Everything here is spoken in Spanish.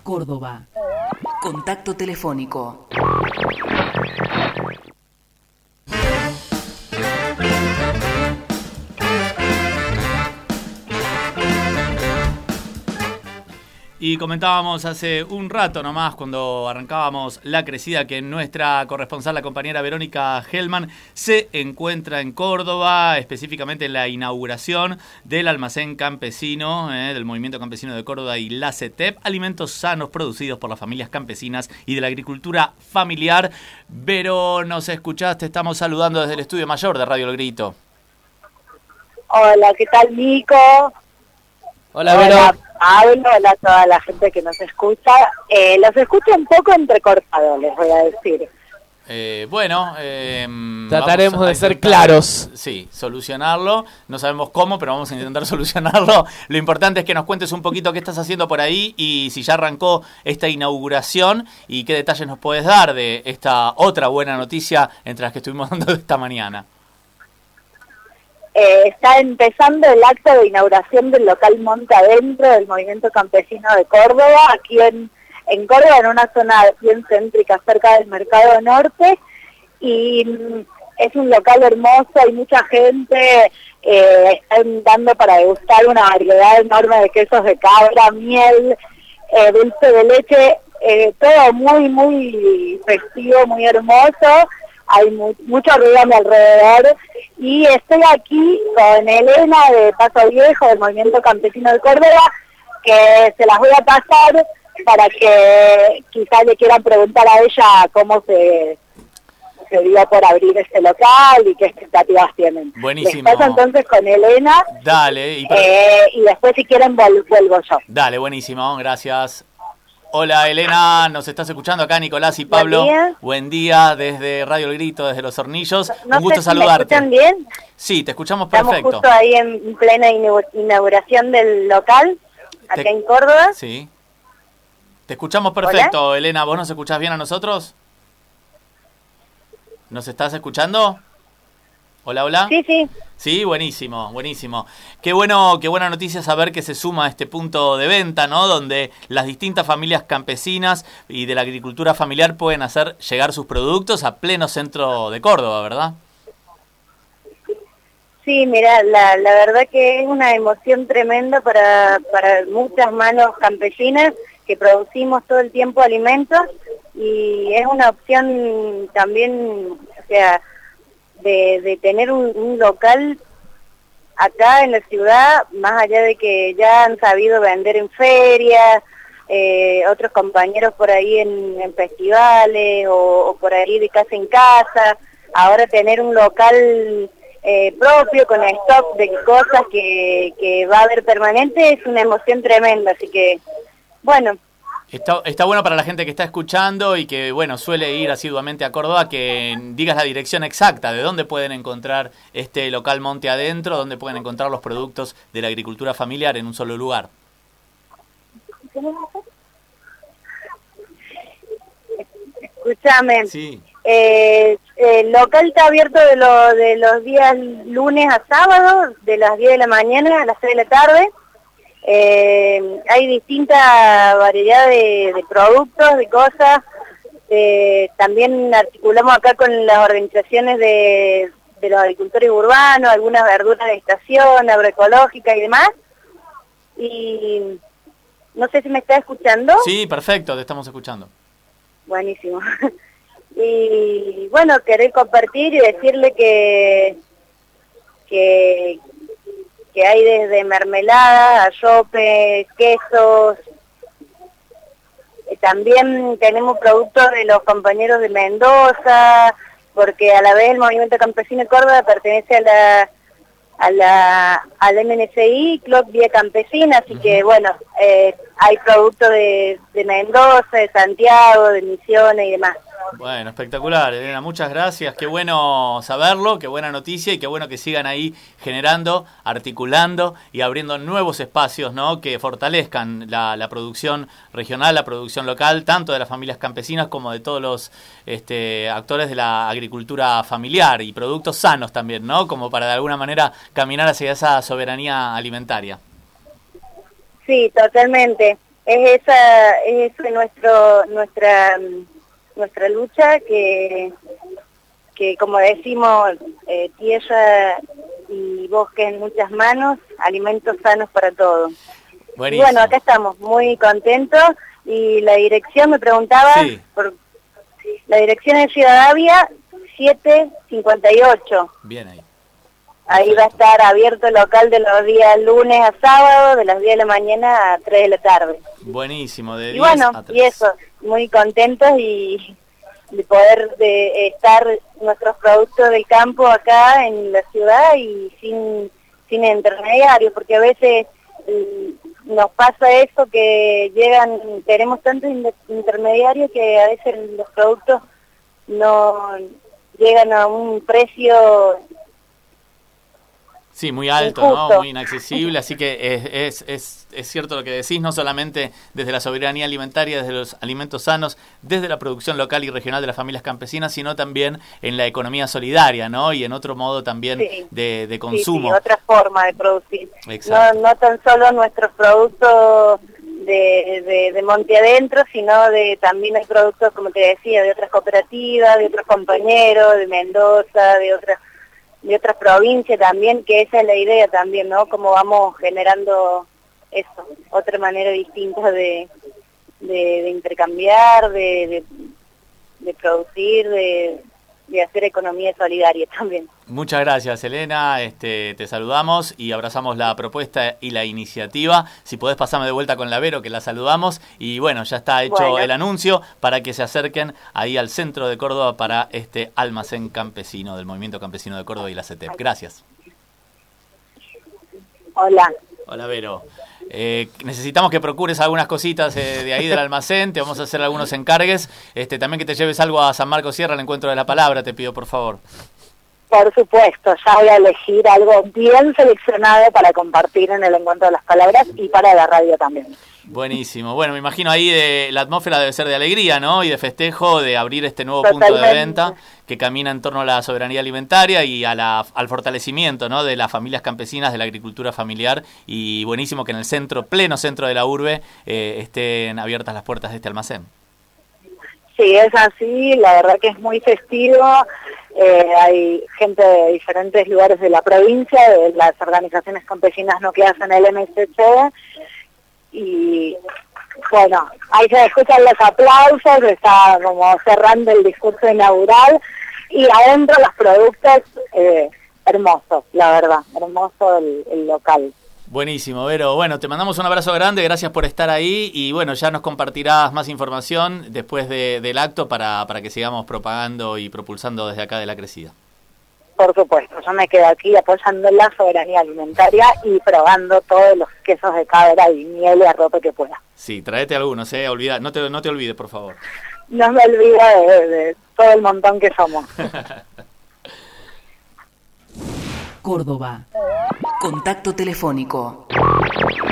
Córdoba. Contacto telefónico. Y comentábamos hace un rato nomás, cuando arrancábamos La Crecida, que nuestra corresponsal, la compañera Verónica Hellman, se encuentra en Córdoba, específicamente en la inauguración del almacén campesino, del Movimiento Campesino de Córdoba y la CETEP, alimentos sanos producidos por las familias campesinas y de la agricultura familiar. Vero, ¿nos escuchaste? Estamos saludando desde el estudio mayor de Radio El Grito. Hola, ¿qué tal, Nico? Hola, Vero. Hola, Pablo, hola a toda la gente que nos escucha. Los escucho un poco entrecortados, les voy a decir. Trataremos de ser claros. Sí, solucionarlo. No sabemos cómo, pero vamos a intentar solucionarlo. Lo importante es que nos cuentes un poquito qué estás haciendo por ahí y si ya arrancó esta inauguración y qué detalles nos puedes dar de esta otra buena noticia entre las que estuvimos dando esta mañana. Está empezando el acto de inauguración del local Monte Adentro del Movimiento Campesino de Córdoba, aquí en Córdoba, en una zona bien céntrica, cerca del Mercado Norte, y es un local hermoso, hay mucha gente, están dando para degustar una variedad enorme de quesos de cabra, miel, dulce de leche, todo muy, muy festivo, muy hermoso. Hay mucho ruido a mi alrededor y estoy aquí con Elena de Paso Viejo, del Movimiento Campesino de Córdoba, que se las voy a pasar para que quizás le quieran preguntar a ella cómo se dio por abrir este local y qué expectativas tienen. Buenísimo. Les paso entonces con Elena. Dale. Y después si quieren vuelvo yo. Dale, buenísimo, gracias. Hola Elena, ¿nos estás escuchando acá Nicolás y Pablo? Buen día desde Radio El Grito, desde Los Hornillos. No un gusto sé si saludarte. ¿Me escuchan bien? Sí, te escuchamos perfecto. Estamos justo ahí en plena inauguración del local, acá en Córdoba. Sí. Te escuchamos perfecto. ¿Hola? Elena, ¿vos nos escuchás bien a nosotros? ¿Nos estás escuchando? Hola, hola. Sí, sí. Sí, buenísimo, buenísimo. Qué buena noticia saber que se suma a este punto de venta, ¿no? Donde las distintas familias campesinas y de la agricultura familiar pueden hacer llegar sus productos a pleno centro de Córdoba, ¿verdad? Sí, mira, la verdad que es una emoción tremenda para muchas manos campesinas que producimos todo el tiempo alimentos y es una opción también, o sea, de tener un local acá en la ciudad, más allá de que ya han sabido vender en ferias, otros compañeros por ahí en festivales o por ahí de casa en casa, ahora tener un local propio con stock de cosas que va a haber permanente es una emoción tremenda, así que bueno. Está bueno para la gente que está escuchando y que, bueno, suele ir asiduamente a Córdoba, que digas la dirección exacta de dónde pueden encontrar este local Monte Adentro, dónde pueden encontrar los productos de la agricultura familiar en un solo lugar. Escúchame. Sí. El local está abierto de los días lunes a sábado, de las 10 de la mañana a las 6 de la tarde. Hay distinta variedad de productos, de cosas. También articulamos acá con las organizaciones de los agricultores urbanos, algunas verduras de estación, agroecológica y demás. Y no sé si me está escuchando. Sí, perfecto, te estamos escuchando. Buenísimo. Y bueno, querer compartir y decirle que hay desde mermelada, arrope, quesos. También tenemos productos de los compañeros de Mendoza, porque a la vez el Movimiento Campesino de Córdoba pertenece al MNCI, Club Vía Campesina, así que bueno, hay productos de Mendoza, de Santiago, de Misiones y demás. Bueno, espectacular, Elena, muchas gracias, qué bueno saberlo, qué buena noticia y qué bueno que sigan ahí generando, articulando y abriendo nuevos espacios, ¿no? Que fortalezcan la producción regional, la producción local, tanto de las familias campesinas como de todos los actores de la agricultura familiar y productos sanos también, ¿no? Como para de alguna manera caminar hacia esa soberanía alimentaria. Sí, totalmente. es nuestra lucha que como decimos, tierra y bosque en muchas manos, alimentos sanos para todos. Buenísimo. Y bueno, acá estamos muy contentos y la dirección me preguntaba, Sí. La dirección es Rivadavia 758. Bien ahí. Ahí va a estar abierto el local de los días lunes a sábado, de las 10 de la mañana a 3 de la tarde. Buenísimo, de 10 Y bueno, a 3. y eso, muy contentos y de poder estar nuestros productos del campo acá en la ciudad y sin intermediarios, porque a veces nos pasa eso que tenemos tantos intermediarios que a veces los productos no llegan a un precio Sí, muy alto, injusto. ¿no? Muy inaccesible, así que es cierto lo que decís, no solamente desde la soberanía alimentaria, desde los alimentos sanos, desde la producción local y regional de las familias campesinas, sino también en la economía solidaria, ¿no? Y en otro modo también Sí. de consumo. Sí, otra forma de producir. Exacto. No tan solo nuestros productos de monte adentro, sino también hay productos, como te decía, de otras cooperativas, de otros compañeros, de Mendoza, de otras provincias también, que esa es la idea también, ¿no? Cómo vamos generando eso, otra manera distinta de intercambiar, de producir, de hacer economía solidaria también. Muchas gracias, Elena. Te saludamos y abrazamos la propuesta y la iniciativa. Si podés pasarme de vuelta con la Vero, que la saludamos. Y bueno, ya está hecho el anuncio para que se acerquen ahí al centro de Córdoba para este almacén campesino del Movimiento Campesino de Córdoba y la CETEP. Gracias. Hola. Hola, Vero. Necesitamos que procures algunas cositas de ahí del almacén. Te vamos a hacer algunos encargues. También que te lleves algo a San Marcos Sierra, al Encuentro de la Palabra, te pido, por favor. Por supuesto, ya voy a elegir algo bien seleccionado para compartir en el Encuentro de las Palabras y para la radio también. Buenísimo. Bueno, me imagino ahí la atmósfera debe ser de alegría, ¿no? Y de festejo, de abrir este nuevo punto de venta que camina en torno a la soberanía alimentaria y al fortalecimiento, ¿no? De las familias campesinas, de la agricultura familiar. Y buenísimo que en el pleno centro de la urbe, estén abiertas las puertas de este almacén. Sí, es así. La verdad que es muy festivo. Hay gente de diferentes lugares de la provincia, de las organizaciones campesinas nucleadas en el MSC. Y bueno, ahí se escuchan los aplausos, está como cerrando el discurso inaugural y adentro los productos, hermosos, la verdad, hermoso el local. Buenísimo, Vero. Bueno, te mandamos un abrazo grande, gracias por estar ahí y bueno, ya nos compartirás más información después del acto para que sigamos propagando y propulsando desde acá de La Crecida. Por supuesto, yo me quedo aquí apoyando la soberanía alimentaria y probando todos los quesos de cabra y miel y arrope que pueda. Sí, tráete algunos, olvida, no te olvides, por favor. No me olvido de todo el montón que somos. Córdoba. Contacto telefónico